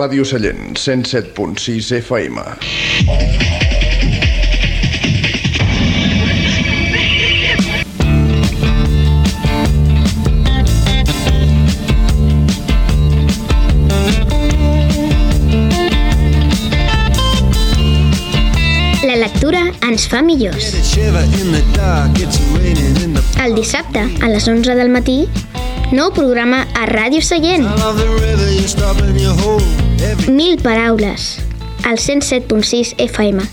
Ràdio Sallent, 107.6 FM. La lectura ens fa millors. El dissabte, a les 11 del matí, nou programa a Ràdio Sallent. 1000 paraules, al 107.6 FM.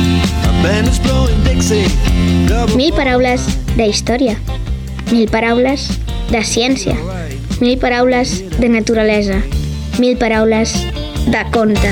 1000 paraules de història, 1000 paraules de ciència, 1000 paraules de naturalesa, 1000 paraules de conte.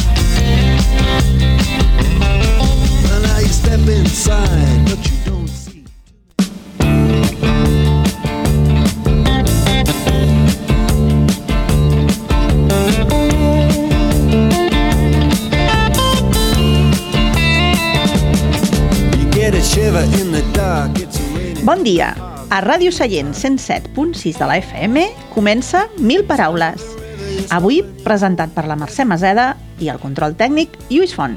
Bon dia! A Ràdio Sallent 107.6 de la FM comença 1000 paraules. Avui presentat per la Mercè Maseda i el control tècnic Lluís Font.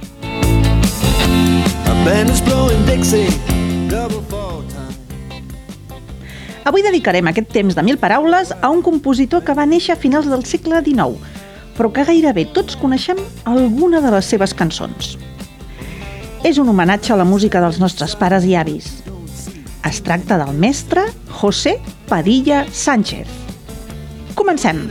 Avui dedicarem aquest temps de 1000 paraules a un compositor que va néixer a finals del segle XIX, però que gairebé tots coneixem alguna de les seves cançons. És un homenatge a la música dels nostres pares i avis. Es tracta del mestre José Padilla Sánchez. Comencem!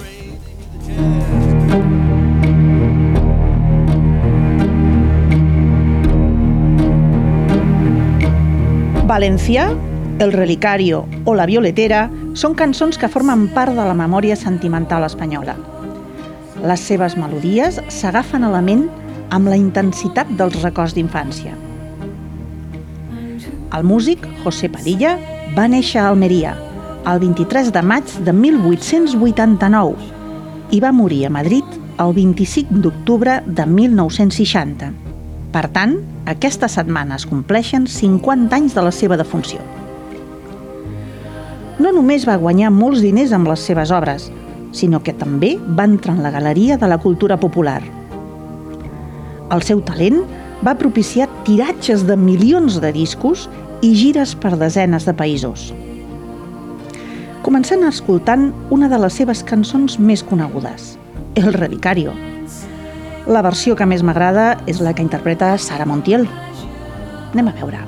Valencià, El Relicario o La Violetera són cançons que formen part de la memòria sentimental espanyola. Les seves melodies s'agafen a la ment amb la intensitat dels records d'infància. El músic José Padilla va néixer a Almeria el 23 de maig de 1889 i va morir a Madrid el 25 d'octubre de 1960. Per tant, aquesta setmana es compleixen 50 anys de la seva defunció. No només va guanyar molts diners amb les seves obres, sinó que també va entrar en la galeria de la cultura popular. El seu talent va propiciar tiratges de milions de discos i gires per desenes de països. Comencem escoltant una de les seves cançons més conegudes, El Relicario. La versió que més m'agrada és la que interpreta Sara Montiel. Anem a veure.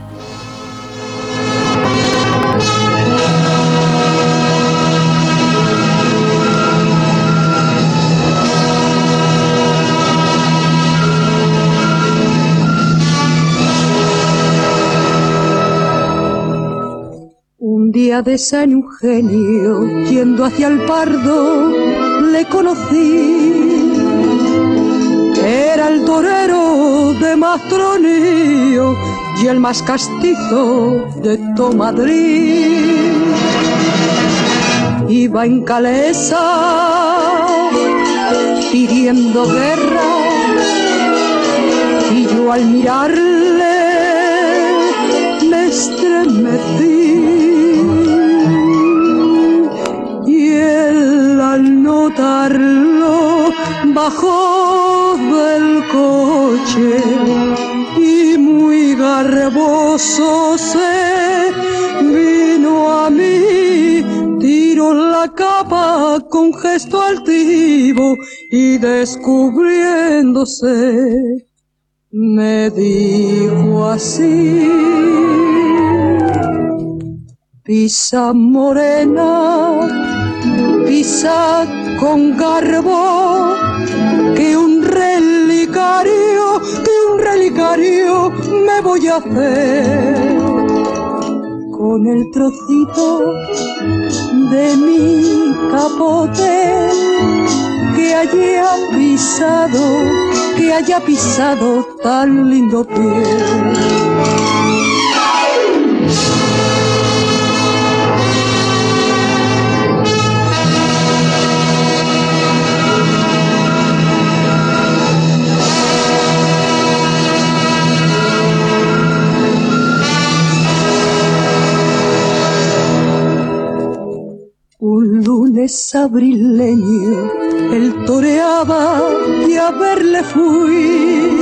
Un día de San Eugenio, yendo hacia el Pardo, le conocí. Era el torero de Mastronío y el más castizo de todo Madrid. Iba en calesa pidiendo guerra y yo al mirarle me estremecí. Y él al notarlo bajó del coche y muy garboso se vino a mí. Tiró la capa con gesto altivo y descubriéndose me dijo así: pisa morena, pisa con garbo, que un relicario me voy a hacer con el trocito de mi capote que haya pisado tan lindo pie. abrileño, él toreaba y a verle fui.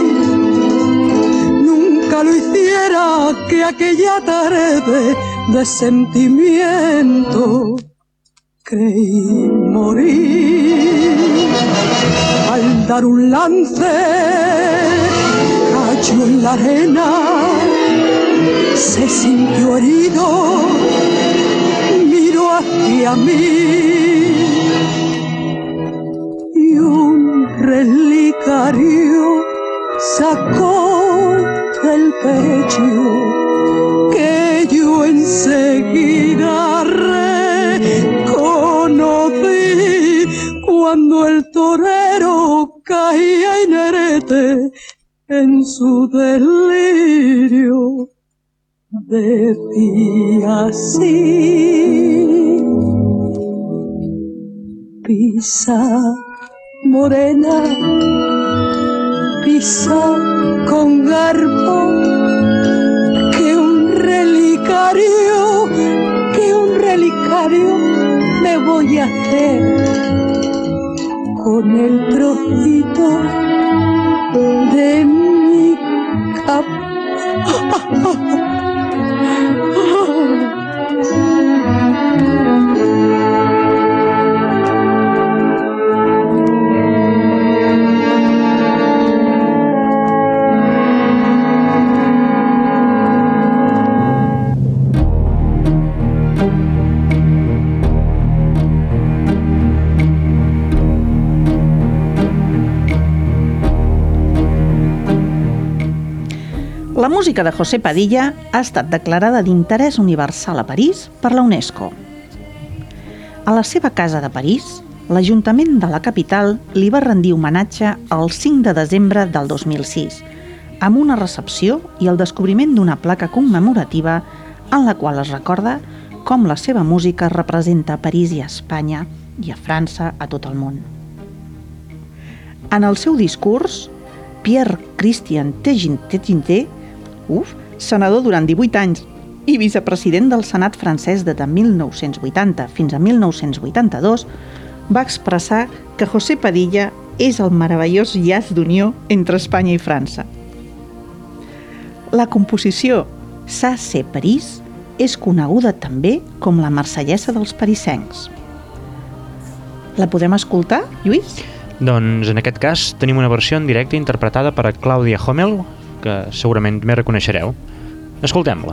Nunca lo hiciera que aquella tarde de sentimiento creí morir. Al dar un lance cayó en la arena, se sintió herido, miró hacia mí y un relicario sacó del pecho que yo enseguida reconocí cuando el torero caía inerte en su delirio. Decía así: pisa, morena, pisa con garbo, que un relicario me voy a hacer con el trocito de mi capa. La música de José Padilla ha estat declarada d'interès universal a París per la UNESCO. A la seva casa de París, l'Ajuntament de la capital li va rendir homenatge el 5 de desembre del 2006, amb una recepció i el descobriment d'una placa commemorativa en la qual es recorda com la seva música representa a París i a Espanya i a França, a tot el món. En el seu discurs, Pierre Christian Téginet, senador durant 18 anys i vicepresident del Senat francès des de 1980 fins a 1982, va expressar que José Padilla és el meravellós llaç d'unió entre Espanya i França. La composició Ça c'est Paris és coneguda també com la marsellesa dels parisencs. La podem escoltar, Lluís? Doncs en aquest cas tenim una versió en directe interpretada per Clàudia Hommel, que segurament més reconeixereu. Escoltem-la.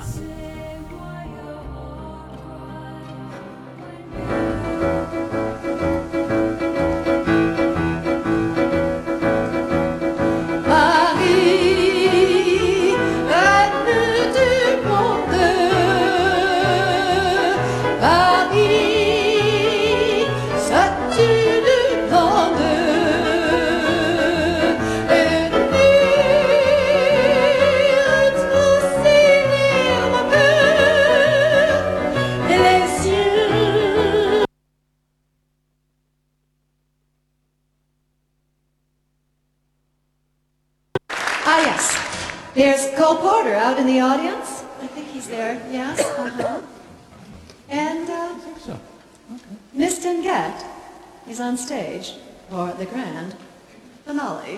Ah, yes. There's Cole Porter out in the audience. I think he's there, yes. And Miss Tengat is on stage for the grand finale.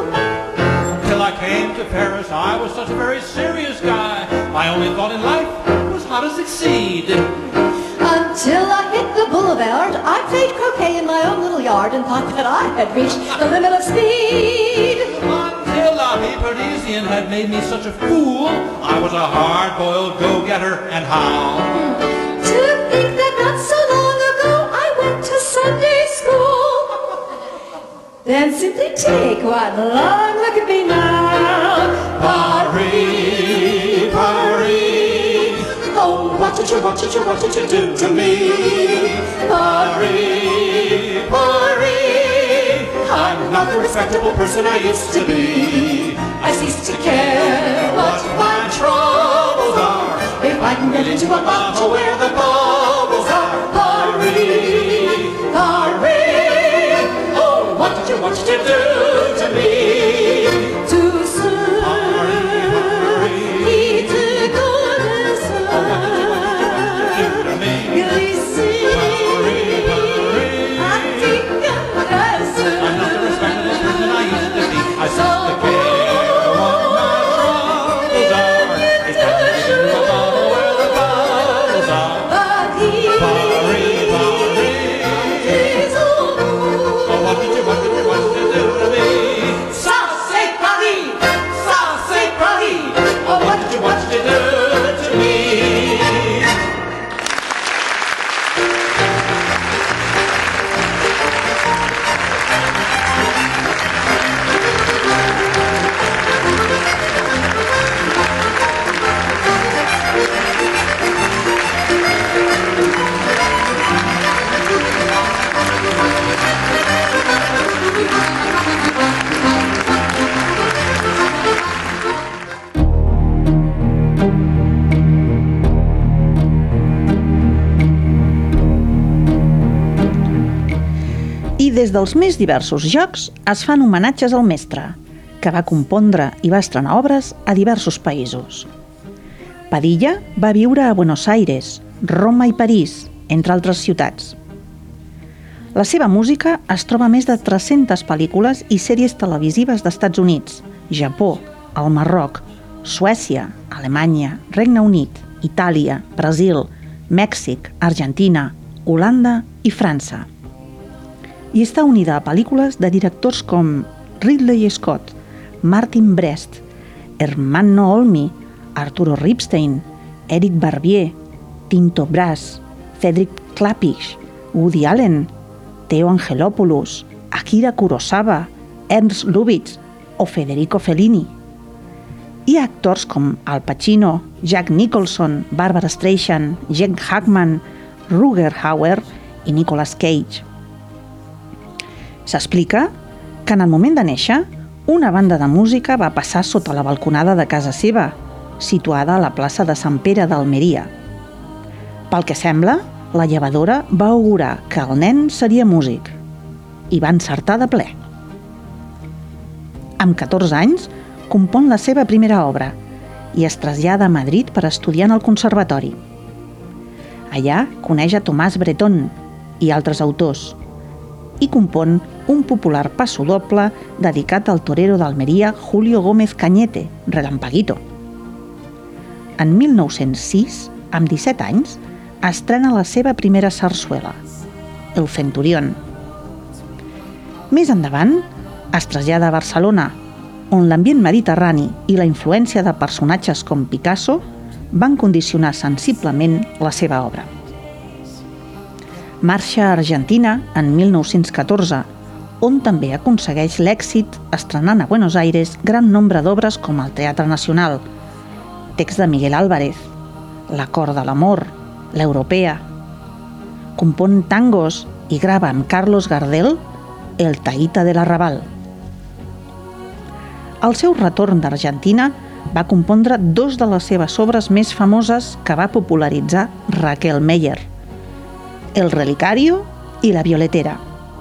I was such a very serious guy. I only thought in life to succeed. Until I hit the boulevard, I played croquet in my own little yard and thought that I had reached the limit of speed. Until a Parisian had made me such a fool, I was a hard-boiled go-getter, and how? To think that not so long ago I went to Sunday school. Then simply take one long look at me now. Paris, Paris, Oh, what did you do to me? Paris, Paris, I'm not the respectable person I used to be. I cease to care what my troubles are if I can get into a bottle where the bubbles are. Paris, Paris, oh, what did you do to me? Too soon, he took on the sun. Glycine, I think I'm not the respectable person I used to be. I cease to care what my troubles are if I can get into a bottle where the bubbles are. Paris, Paris, oh, what did you do to me? Ça c'est Paris, ça c'est Paris. Oh, What did you do to me? I des dels més diversos jocs es fan homenatges al mestre, que va compondre i va estrenar obres a diversos països. Padilla va viure a Buenos Aires, Roma i París, entre altres ciutats. La seva música es troba a més de 300 pel·lícules i sèries televisives d'Estats Units, Japó, el Marroc, Suècia, Alemanya, Regne Unit, Itàlia, Brasil, Mèxic, Argentina, Holanda i França. I està unida a pel·lícules de directors com Ridley Scott, Martin Brest, Ermanno Olmi, Arturo Ripstein, Eric Barbier, Tinto Brass, Cedric Klapisch, Woody Allen, Theo Angelopoulos, Akira Kurosawa, Ernst Lubitsch o Federico Fellini. Hi ha actors com Al Pacino, Jack Nicholson, Barbara Streisand, Gene Hackman, Rutger Hauer i Nicolas Cage. S'explica que en el moment de néixer, una banda de música va passar sota la balconada de casa seva, situada a la plaça de Sant Pere d'Almeria. Pel que sembla, la llevadora va augurar que el nen seria músic i va encertar de ple. Amb 14 anys, compon la seva primera obra i es trasllada a Madrid per estudiar en el conservatori. Allà coneix a Tomàs Bretón i altres autors i compon un popular passodoble dedicat al torero d'Almeria Julio Gómez Cañete, Relampaguito. En 1906, amb 17 anys, estrena la seva primera sarsuela, El Centurión. Més endavant, es trasllada a Barcelona, on l'ambient mediterrani i la influència de personatges com Picasso van condicionar sensiblement la seva obra. Marxa a Argentina en 1914, on també aconsegueix l'èxit estrenant a Buenos Aires gran nombre d'obres com el Teatre Nacional, text de Miguel Álvarez, L'Acord de l'Amor, L'Europea. Compon tangos i grava amb Carlos Gardel El Taïta de l'Arrabal. Al seu retorn d'Argentina va compondre dos de les seves obres més famoses que va popularitzar Raquel Meyer, El Relicario i La Violetera.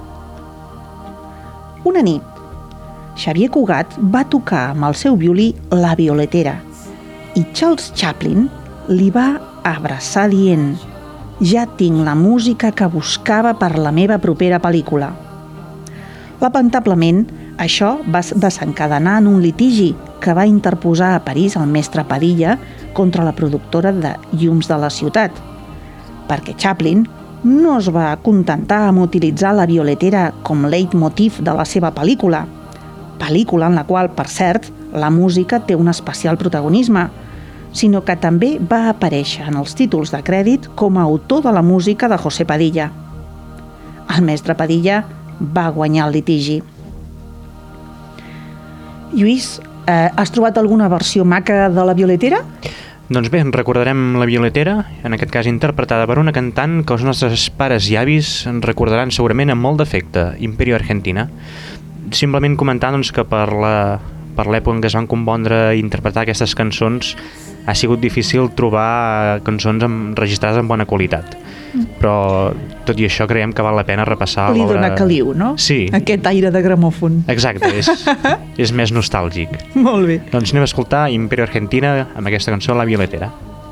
Una nit, Xavier Cugat va tocar amb el seu violí La Violetera i Charles Chaplin li va abraçar dient: «Ja tinc la música que buscava per la meva propera pel·lícula». Lamentablement, això va desencadenar en un litigi que va interposar a París el mestre Padilla contra la productora de llums de la ciutat, perquè Chaplin no es va contentar amb utilitzar la violetera com leitmotiv de la seva pel·lícula en la qual, per cert, la música té un especial protagonisme, sinó que també va aparèixer en els títols de crèdit com a autor de la música de José Padilla. El mestre Padilla va guanyar el litigi. Lluís, has trobat alguna versió maca de la violetera? Doncs bé, recordarem la violetera, en aquest cas interpretada per una cantant que els nostres pares i avis en recordaran segurament amb molt d'efecte, Imperio Argentina. Simplement comentar doncs, que per l'època en què es van compondre i interpretar aquestes cançons ha sigut difícil trobar cançons registrades amb bona qualitat. Però tot i això creiem que val la pena repassar Li dona caliu, no? Sí. Aquest aire de gramòfon. Exacte, és més nostàlgic. Molt bé. Doncs anem a escoltar Imperio Argentina amb aquesta cançó, La Violetera.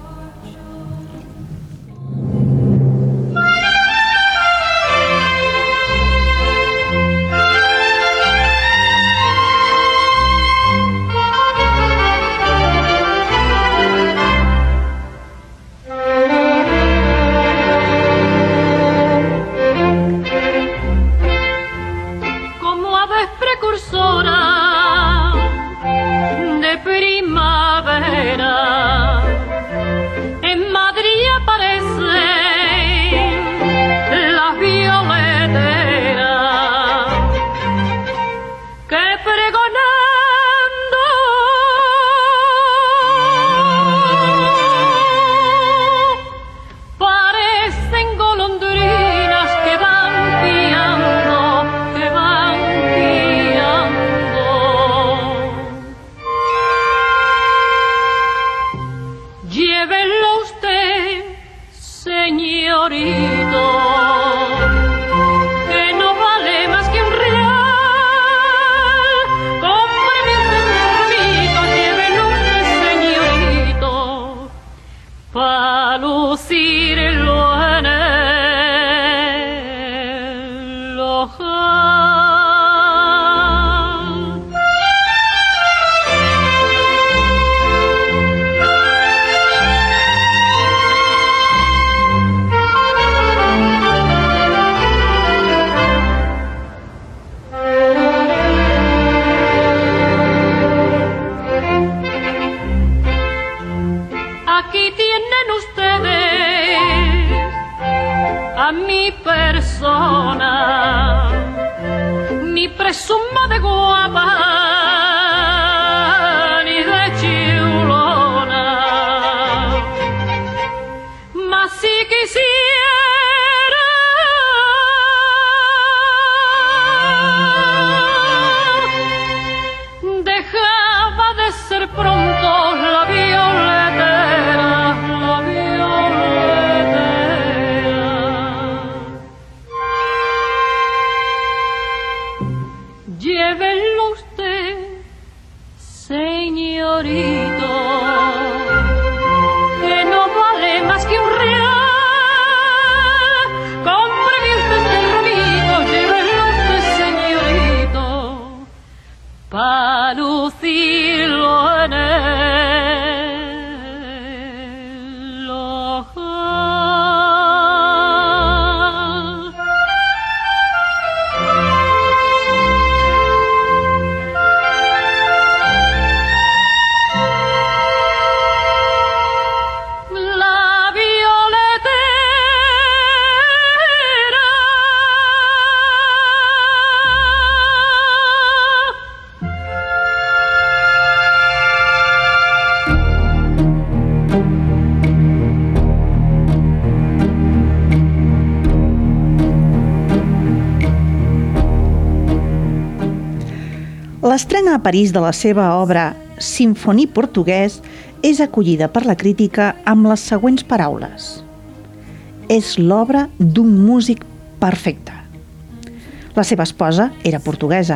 L'estrena a París de la seva obra Sinfoní portuguès és acollida per la crítica amb les següents paraules. És l'obra d'un músic perfecte. La seva esposa era portuguesa.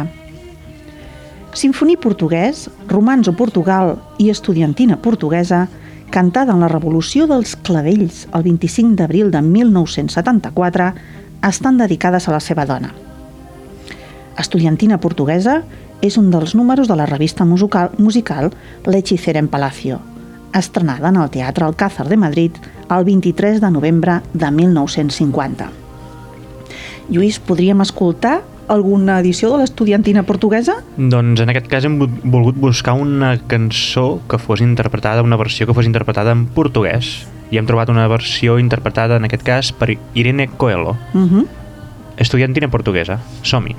Sinfoní portuguès, romanzo Portugal i estudiantina portuguesa, cantada en la Revolució dels Clavells el 25 d'abril de 1974, estan dedicades a la seva dona. Estudiantina portuguesa és un dels números de la revista musical L'Hechicera en Palacio, estrenada en el Teatre Alcázar de Madrid el 23 de novembre de 1950. Lluís, podríem escoltar alguna edició de l'Estudiantina portuguesa? Doncs en aquest cas hem volgut buscar una cançó que fos interpretada, una versió que fos interpretada en portuguès. I hem trobat una versió interpretada, en aquest cas, per Irene Coelho. Estudiantina portuguesa. Som-hi.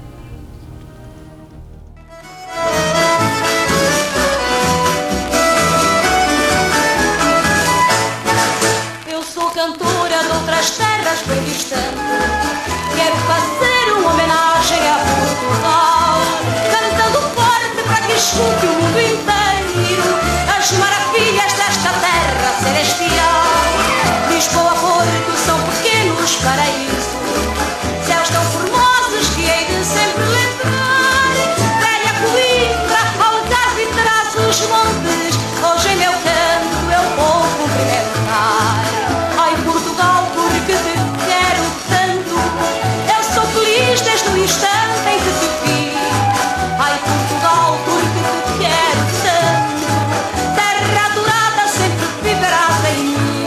Eu sou cantora de outras terras bem distantes. Quero fazer uma homenagem a Portugal, cantando forte para que escute o mundo inteiro as maravilhas desta terra celestial. Lisboa, Porto são pequenos paraísos, céus tão formosos que hei de sempre lembrar. Velha Coimbra, Algarve e Trás-os-Montes, hoje em meu canto eu vou cumprimentar. Ai, Portugal, porque te quero tanto, eu sou feliz desde o instante em que te vi. Ai, Portugal, porque te quero tanto, terra adorada sempre viverás em mim.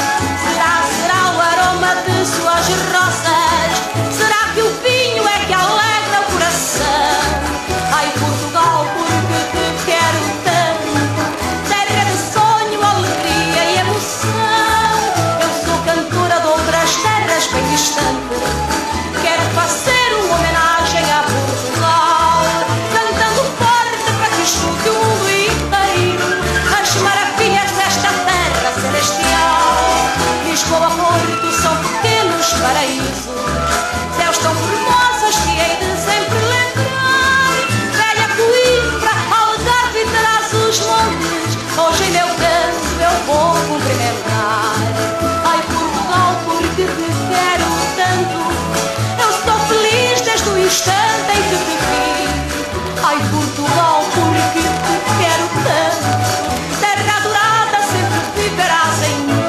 Será o aroma de suas rosas, será que o vinho é que alegra o coração? Ai, Portugal, porque te quero tanto, terra de sonho, alegria e emoção. Eu sou cantora de outras terras bem distantes, quero fazer uma homenagem a Portugal, cantando forte para que escute o mundo inteiro as maravilhas desta terra celestial. Lisboa, Porto são pequenos paraísos, céus tão formosos que hei de sempre lembrar. Velha Coimbra, Algarve e Trás-os-Montes, hoje em meu canto eu vou cumprimentar. Ai, Portugal, porque te quero tanto, eu sou feliz desde o instante em que te vi. Ai, Portugal, porque te quero tanto, terra adorada sempre viverás em mim.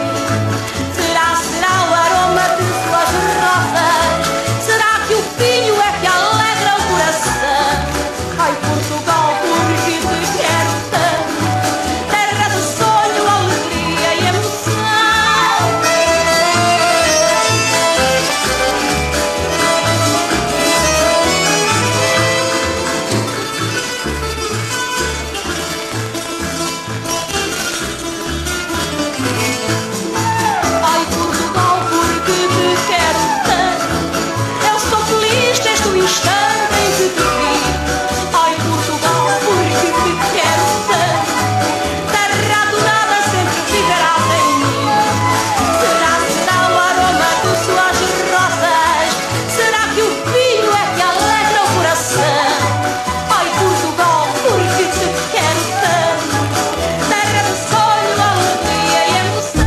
Será o aroma de suas rosas, será que o vinho é que alegra o coração? Ai, Portugal, porque te quero tanto, terra de sonho, alegria e emoção. Ai, Portugal, porque te quero tanto, eu sou feliz desde o instante em que te vi. Ai, Portugal, porque te quero tanto, terra adorada sempre viverás em mim. Será o aroma de suas rosas, será que o vinho é que alegra o coração? Ai, Portugal, porque te quero tanto, terra de sonho, alegria e emoção.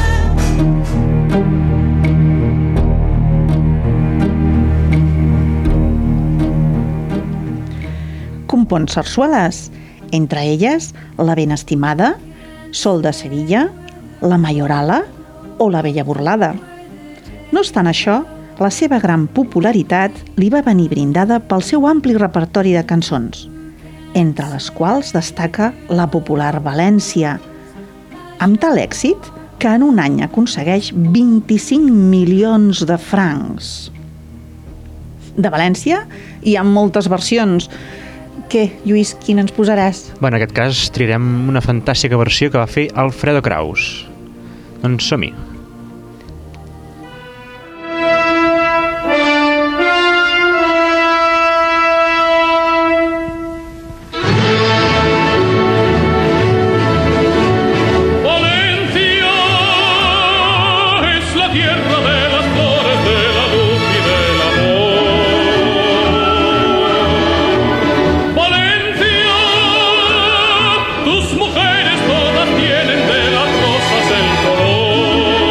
Compon sarsueles, entre elles La ben estimada, Sol de Sevilla, La Mayorala o La bella burlada. No obstant això, la seva gran popularitat li va venir brindada pel seu ampli repertori de cançons, entre les quals destaca la popular València, amb tal èxit que en un any aconsegueix 25 milions de francs. De València hi ha moltes versions. Què, Lluís, quina ens posaràs? Bé, en aquest cas triarem una fantàstica versió que va fer Alfredo Kraus. Doncs som-hi. Valencia es la tierra de las flores, de la luz y del amor. Valencia, tus mujeres todas tienen de las rosas el color.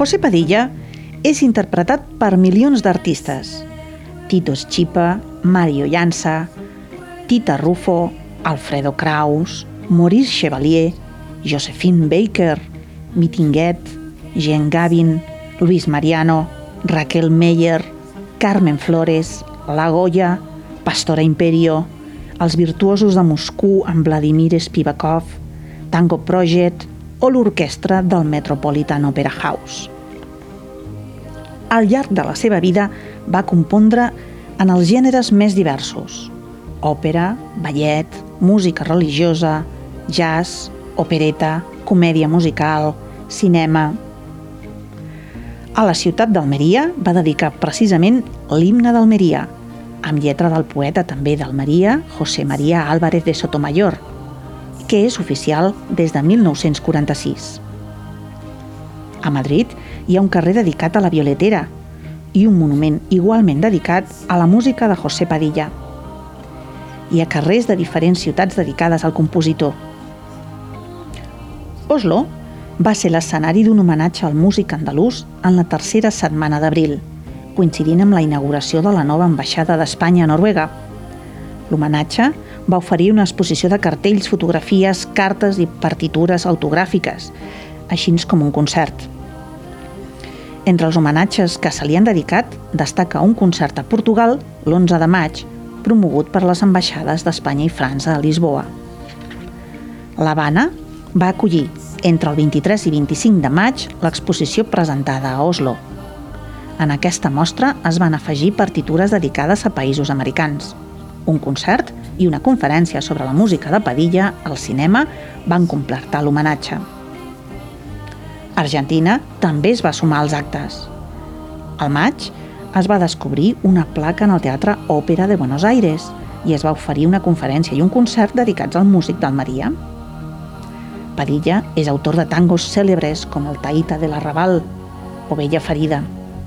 José Padilla és interpretat per milions d'artistes. Tito Schipa, Mario Llança, Tita Rufo, Alfredo Kraus, Maurice Chevalier, Josephine Baker, Mitinguet, Jean Gavin, Luis Mariano, Raquel Meyer, Carmen Flores, La Goya, Pastora Imperio, els virtuosos de Moscou amb Vladimir Spivakov, Tango Project o l'orquestra del Metropolitan Opera House. Al llarg de la seva vida va compondre en els gèneres més diversos: òpera, ballet, música religiosa, jazz, opereta, comèdia musical, cinema. A la ciutat d'Almeria va dedicar precisament l'himne d'Almeria, amb lletra del poeta també d'Almeria, José María Álvarez de Sotomayor, que és oficial des de 1946. A Madrid hi ha un carrer dedicat a la violetera i un monument igualment dedicat a la música de José Padilla. Hi ha carrers de diferents ciutats dedicades al compositor. Oslo va ser l'escenari d'un homenatge al músic andalús en la tercera setmana d'abril, coincidint amb la inauguració de la nova ambaixada d'Espanya a Noruega. L'homenatge va oferir una exposició de cartells, fotografies, cartes i partitures autogràfiques, així com un concert. Entre els homenatges que se li han dedicat destaca un concert a Portugal l'11 de maig, promogut per les ambaixades d'Espanya i França a Lisboa. L'Havana va acollir entre el 23 i 25 de maig l'exposició presentada a Oslo. En aquesta mostra es van afegir partitures dedicades a països americans. Un concert i una conferència sobre la música de Padilla al cinema van completar l'homenatge. Argentina també es va sumar als actes. Al maig es va descobrir una placa en el Teatre Òpera de Buenos Aires i es va oferir una conferència i un concert dedicats al músic d'Almeria. Padilla és autor de tangos cèlebres com el Taita de l'Arrabal o Bella Ferida.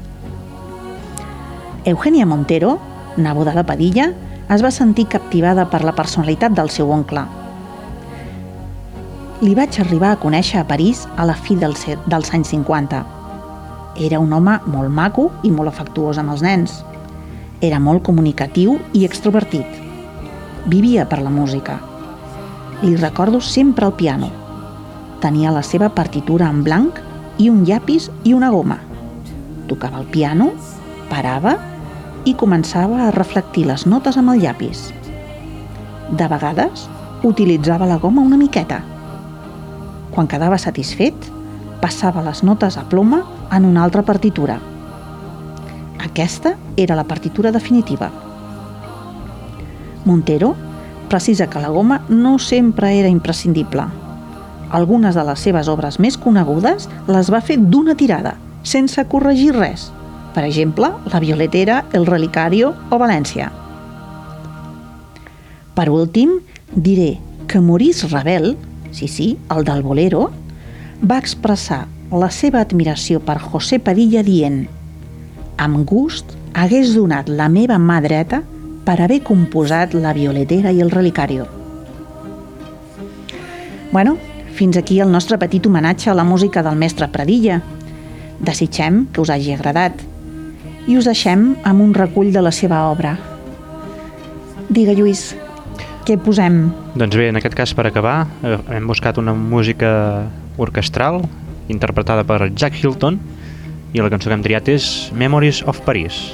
Eugenia Montero, neboda de Padilla, es va sentir captivada per la personalitat del seu oncle. Li vaig arribar a conèixer a París a la fi dels anys 50. Era un home molt maco i molt afectuós amb els nens. Era molt comunicatiu i extrovertit. Vivia per la música. Li recordo sempre al piano. Tenia la seva partitura en blanc i un llapis i una goma. Tocava el piano, parava i començava a reflectir les notes amb el llapis. De vegades utilitzava la goma una miqueta. Quan quedava satisfet, passava les notes a ploma en una altra partitura. Aquesta era la partitura definitiva. Montero precisa que la goma no sempre era imprescindible. Algunes de les seves obres més conegudes les va fer d'una tirada, sense corregir res. Per exemple, La Violetera, El Relicario o València. Per últim, diré que Maurice Ravel, sí, el del bolero, va expressar la seva admiració per José Padilla dient: «Amb gust hagués donat la meva mà dreta per haver composat La Violetera i El Relicario». Bueno, fins aquí el nostre petit homenatge a la música del mestre Padilla. Desitgem que us hagi agradat i us deixem amb un recull de la seva obra. Digue, Lluís, què posem? Doncs bé, en aquest cas, per acabar, hem buscat una música orquestral interpretada per Jack Hilton i la cançó que hem triat és Memories of Paris.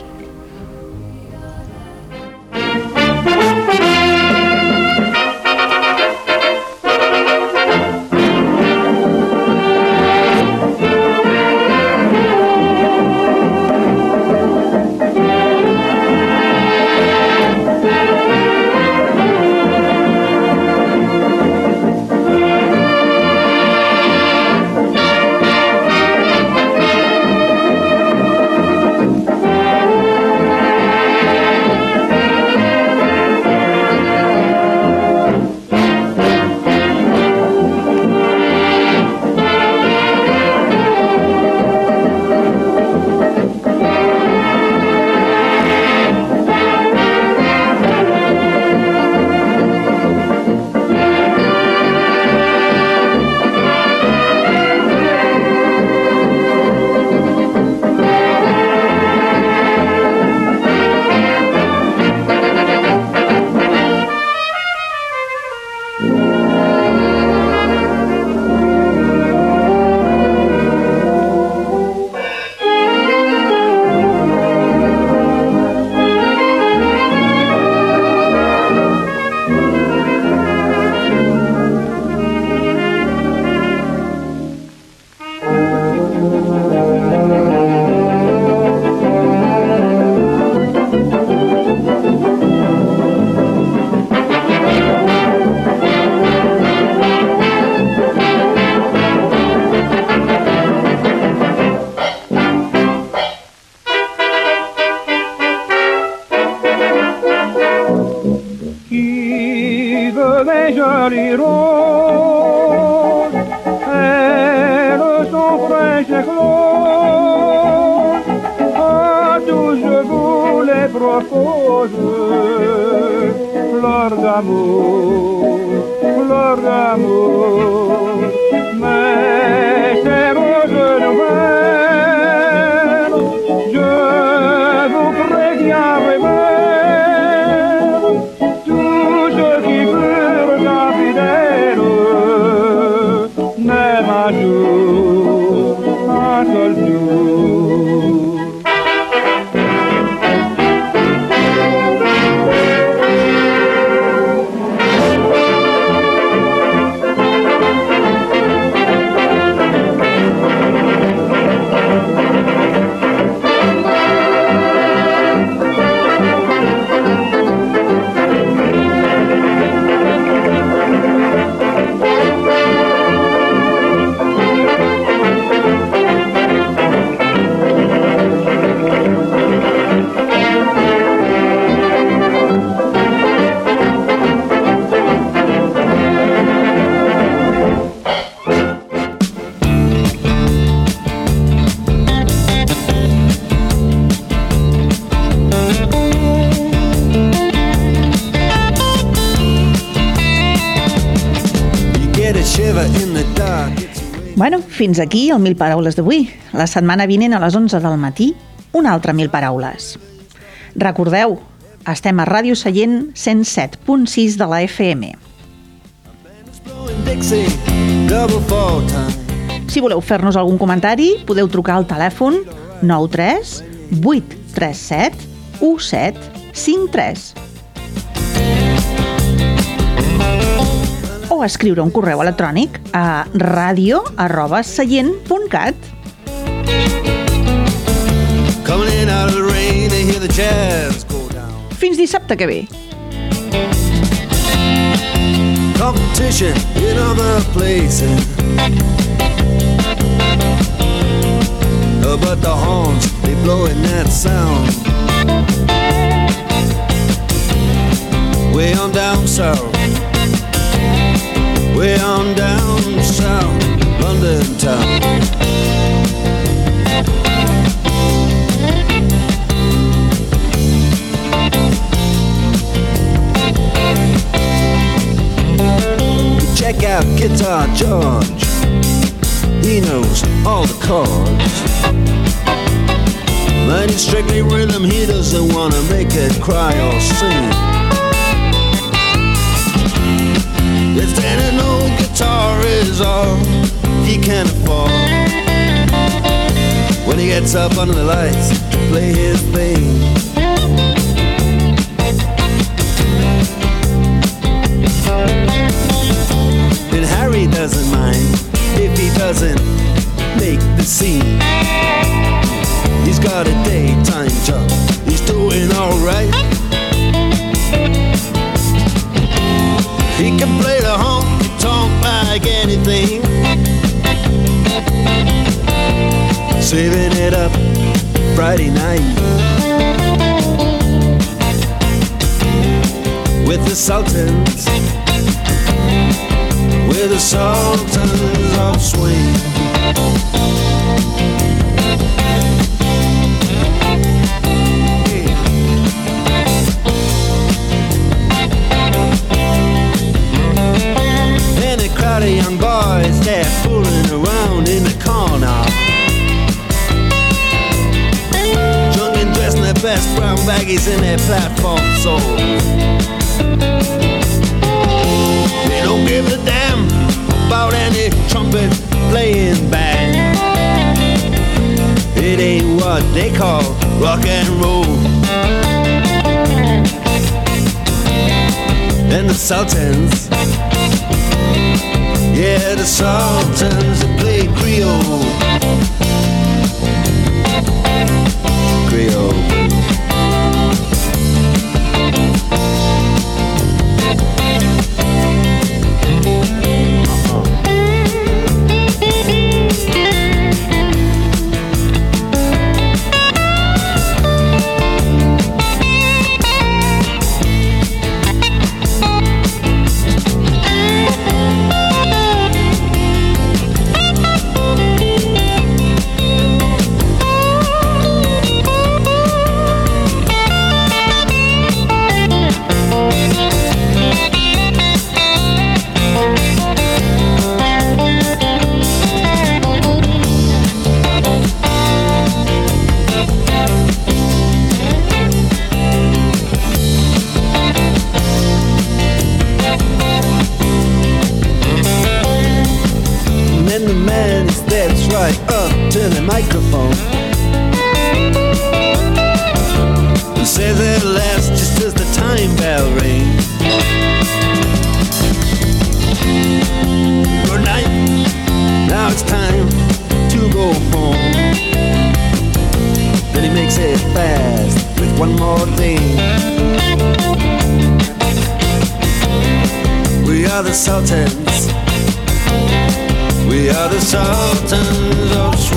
les jolies roses, elles sont fraîches et closes. À tous je vous les propose, fleurs d'amour, fleurs d'amour. Mais ces roses nouvelles, je vous préviens vraiment, tous ceux qui furent infidèles, n'aiment un jour, un seul jour. Bueno, fins aquí el 1000 paraules d'avui. La setmana vinent a les 11 del matí, un altre 1000 paraules. Recordeu, estem a Ràdio Sallent 107.6 de la FM. Si voleu fer-nos algun comentari, podeu trucar al telèfon 93 837 1753 o escriure un correu electrònic a radio@sallent.cat. Fins dissabte que ve. Competition in other places, but the horns, they blowing that sound way on down south, way on down south, London town. Check out Guitar George, he knows all the chords. But it's strictly rhythm, he doesn't want to make it cry or sing. If then an old guitar is all he can afford, when he gets up under the lights to play his thing, then Harry doesn't mind if he doesn't make the scene. He's got a daytime job, he's doing alright. He can play the honky-tonk like anything, saving it up Friday night with the Sultans, with the Sultans of Swing. Crowd of young boys, they're fooling around in the corner, drunk and dressed in their best brown baggies in their platform soles. They don't give a damn about any trumpet playing band. It ain't what they call rock and roll. And the Sultans, yeah, the Sultans that play Creole. Creole. one more thing. We are the Sultans. We are the Sultans of Swing.